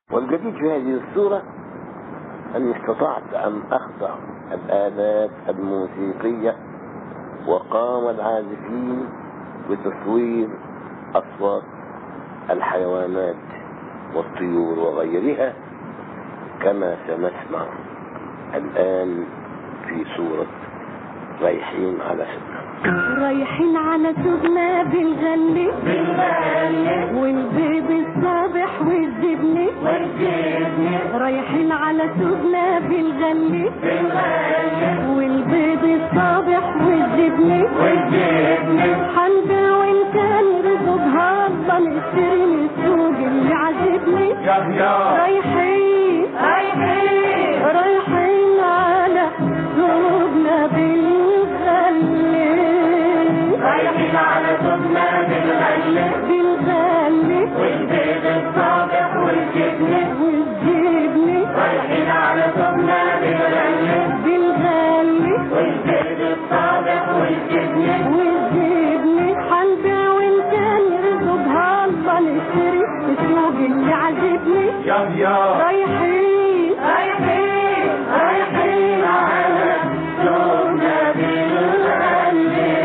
والجديد في هذه الصورة أني استطعت أن أخضع الآلات الموسيقية وقام العازفين بتصوير أصوات الحيوانات والطيور وغيرها كما سنسمع الآن في صورة رايحين على سيدنا. رايحين على سيدنا بنغني والبيض الصابح والجبن رايحين على سيدنا بنغني والبيض الصابح والجبن حنبيع وانت نرزقها الله نشتري من السوق اللي عجبني رايحين على سيدنا بنغني رايحين على سيدنا بنغني والبيض الصابح والجبن رايحين على سيدنا بنغني والبيض الصابح والجبن حنبيع وانت نرزقها الله نشتري السوق اللي عجبني رايحين على سيدنا بنغني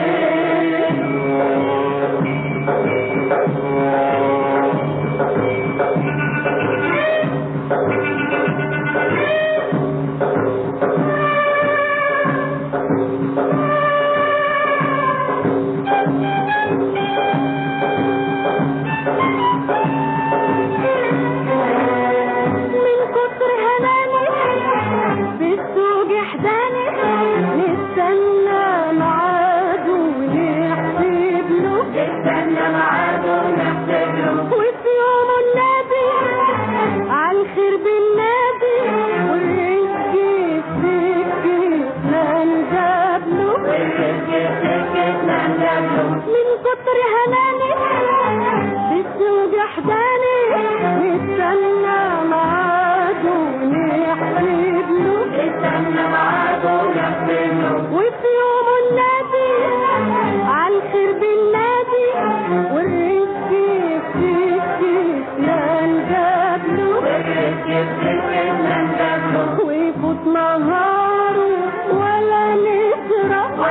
ويفوت نهار ولا نزرع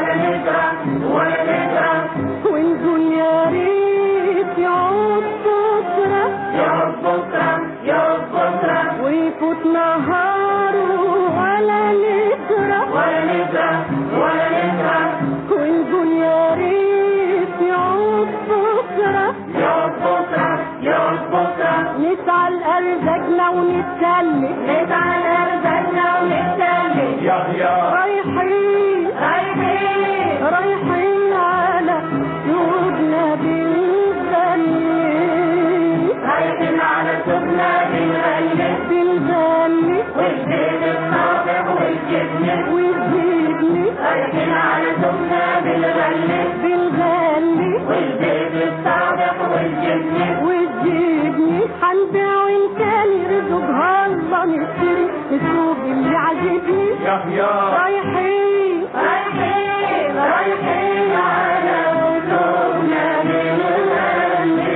ونقول يا ريت يعود بكرة ويفوت نهار ولا نزرع ونقول يا ريت يعود بكرة نسعى لأرزاقنا ونتسلي رايحين على سيدنا بنغني رايحين على سيدنا بنغني والبيض الصابح والجبن رايحين على سيدنا بنغني والبيض الصابح والجبن حنبيع وإن كان يرزقها الله نشتري السوق اللي عجبني رايحين على سيدنا بنغني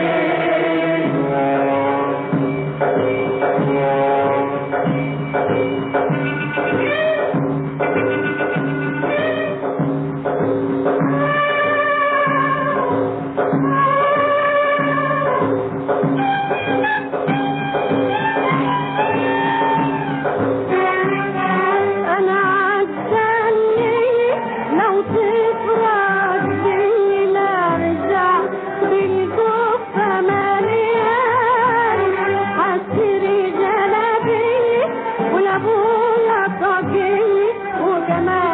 وجمال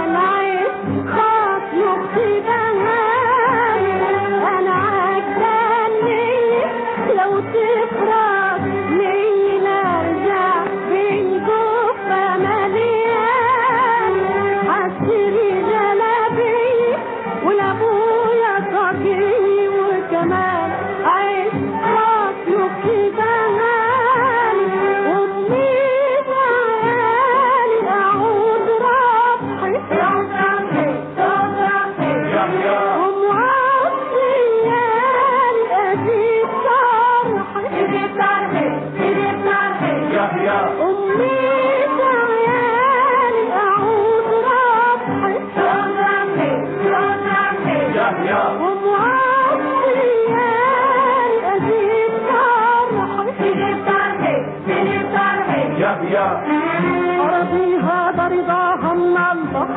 أراضيها رضاها من الله،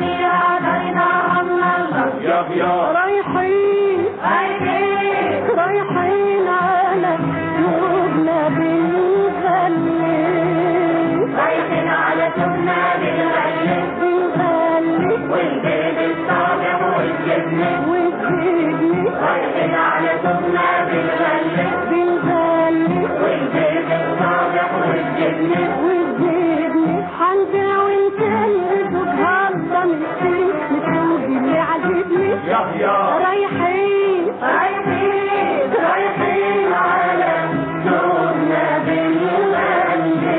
رايحين على سوقنا بنغني، والبيض الصابح والجبنة رايحين على سوقنا بنغني، والبيض الصابح والجبنة حنبيع ونكلم بهالضة نشتري نسوق اللي عجبني، رايحين على سوقنا بنغني.